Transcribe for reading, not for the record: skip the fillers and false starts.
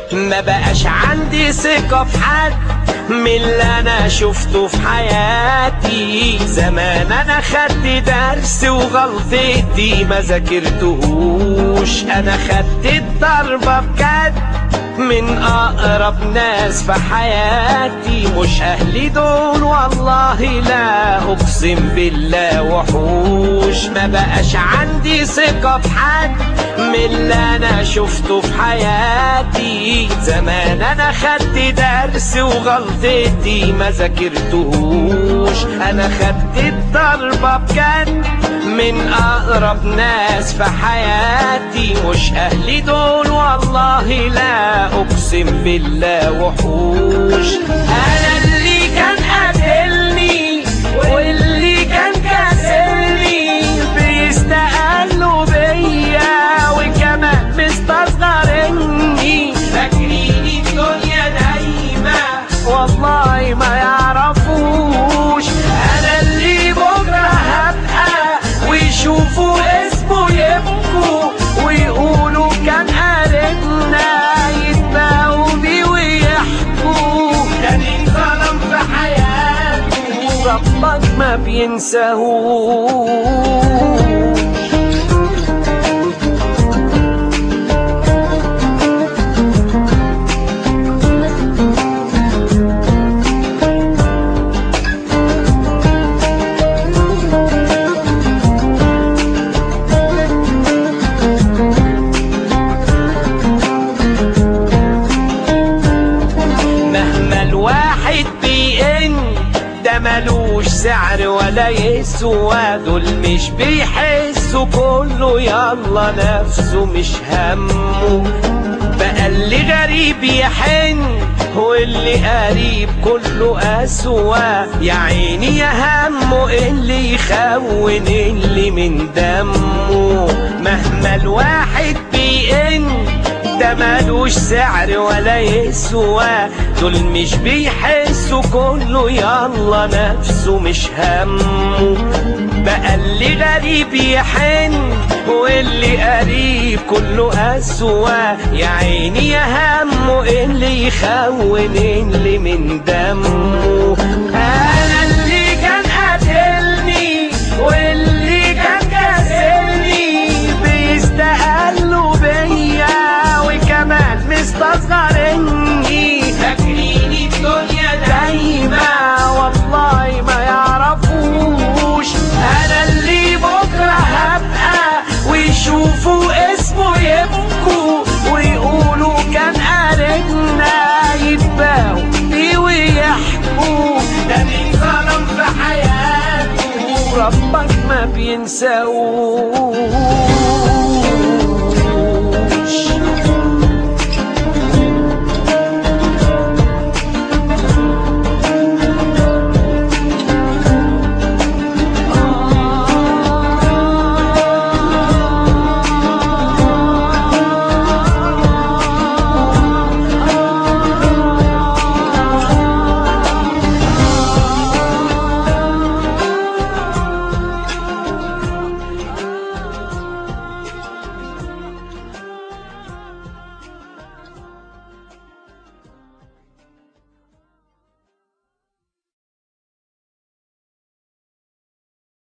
ما بقاش عندي ثقة في حد من اللي انا شفته في حياتي. زمان انا خدت درس وغلطتي ما ذاكرتهوش. انا خدت الضربة بجد من اقرب ناس في حياتي. مش اهلي دول والله لا اقسم بالله وحوش. ما بقاش عندي ثقة في حد من اللي انا شفته في حياتي. زمان انا خدت درس وغلطتي ما ذاكرتهوش. انا خدت الضربة بجد من اقرب ناس في حياتي. مش اهلي دول والله لا اقسم بالله وحوش. انا اللي كان قاتلني واللي كان كاسرني بيستقلوا بيا وكمان مستصغرني. فاكرين الدنيا دايما والله ما يعرفوش. انا اللي بكره هبقى ويشوفوا اسمه يبكوا ويقولوا كان قاربنا يتباهوا بيه ويحكوا. كان انظلم في حياته ربك ما بينساهوش. ده ملوش سعر ولا يسوى. دول مش بيحسوا كله يلا نفسه مش همه. بقى اللي غريب يحن واللي قريب كله أسوى. يا عيني يا همه اللي يخون اللي من دمه. مهما الواحد بيئن ده مالوش سعر ولا يسوى. دول مش بيحسوا كله يلا نفسه مش همه. بقى اللي غريب يحن واللي قريب كله أسوى. يا عيني يا همه اللي يخون اللي من دمه. أنا اللي كان قاتلني واللي كان كاسرني بيستقلوا بيا وكمان مستصغرني. فاكرين الدنيا دايما والله ما يعرفوش. انا اللي بكره هبقى ويشوفوا اسمه يبكوا ويقولوا كان قاربنا يتباهوا بيه ويحكوا. ده من ظلم في حياته ربك ما بينساهوش.